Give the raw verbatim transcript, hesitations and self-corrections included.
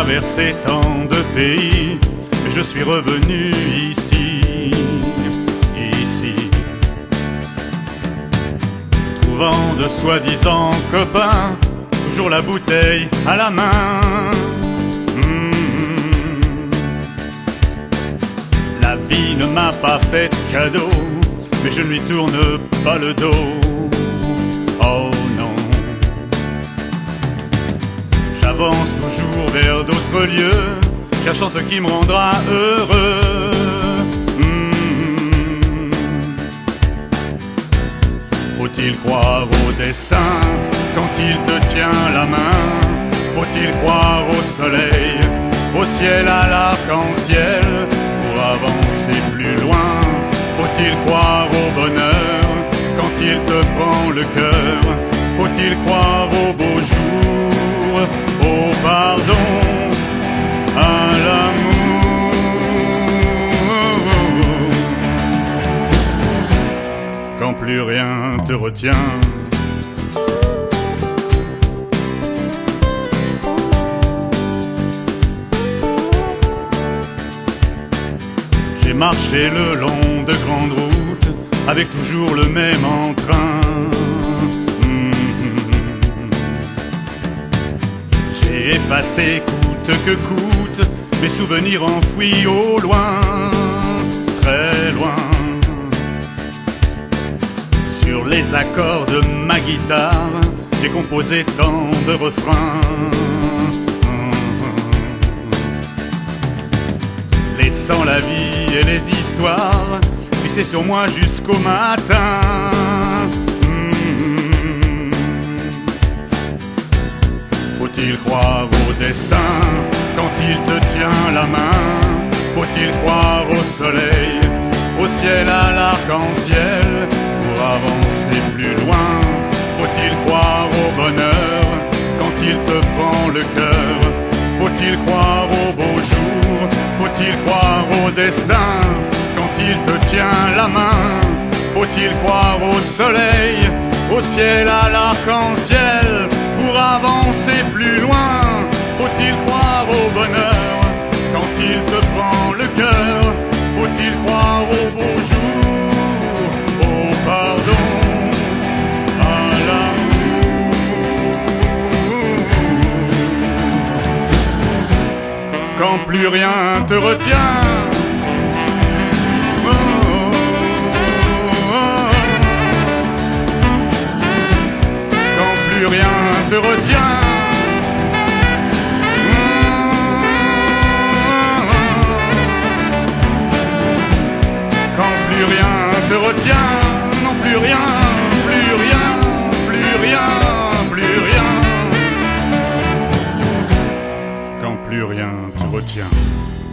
traversé tant de pays, je suis revenu ici, ici. Trouvant de soi-disant copains, toujours la bouteille à la main. Mmh. La vie ne m'a pas fait de cadeau, mais je ne lui tourne pas le dos. Oh non. J'avance toujours vers d'autres lieux, cherchant ce qui me rendra heureux. Mmh. Faut-il croire au destin quand il te tient la main? Faut-il croire au soleil, au ciel, à l'arc-en-ciel pour avancer plus loin? Faut-il croire au bonheur quand il te prend le cœur? Faut-il croire au beau jour, au pardon, à l'amour, quand plus rien te retient? J'ai marché le long de grandes routes avec toujours le même entrain. J'ai effacé coûte que coûte mes souvenirs enfouis au loin, très loin. Sur les accords de ma guitare, j'ai composé tant de refrains, laissant la vie et les histoires glisser sur moi jusqu'au matin. Faut-il croire au destin quand il te tient la main? Faut-il croire au soleil, au ciel, à l'arc-en-ciel pour avancer plus loin? Faut-il croire au bonheur quand il te prend le cœur? Faut-il croire au beau jour? Faut-il croire au destin quand il te tient la main? Faut-il croire au soleil, au ciel, à l'arc-en-ciel pour avancer plus loin? Faut-il croire au bonheur quand il te prend le cœur? Faut-il croire au beau jour, au pardon, à l'amour, quand plus rien te retient? Oh, oh, oh. Quand plus rien te retient, quand plus rien te retient, non plus rien, plus rien, plus rien, plus rien, quand plus rien te retient.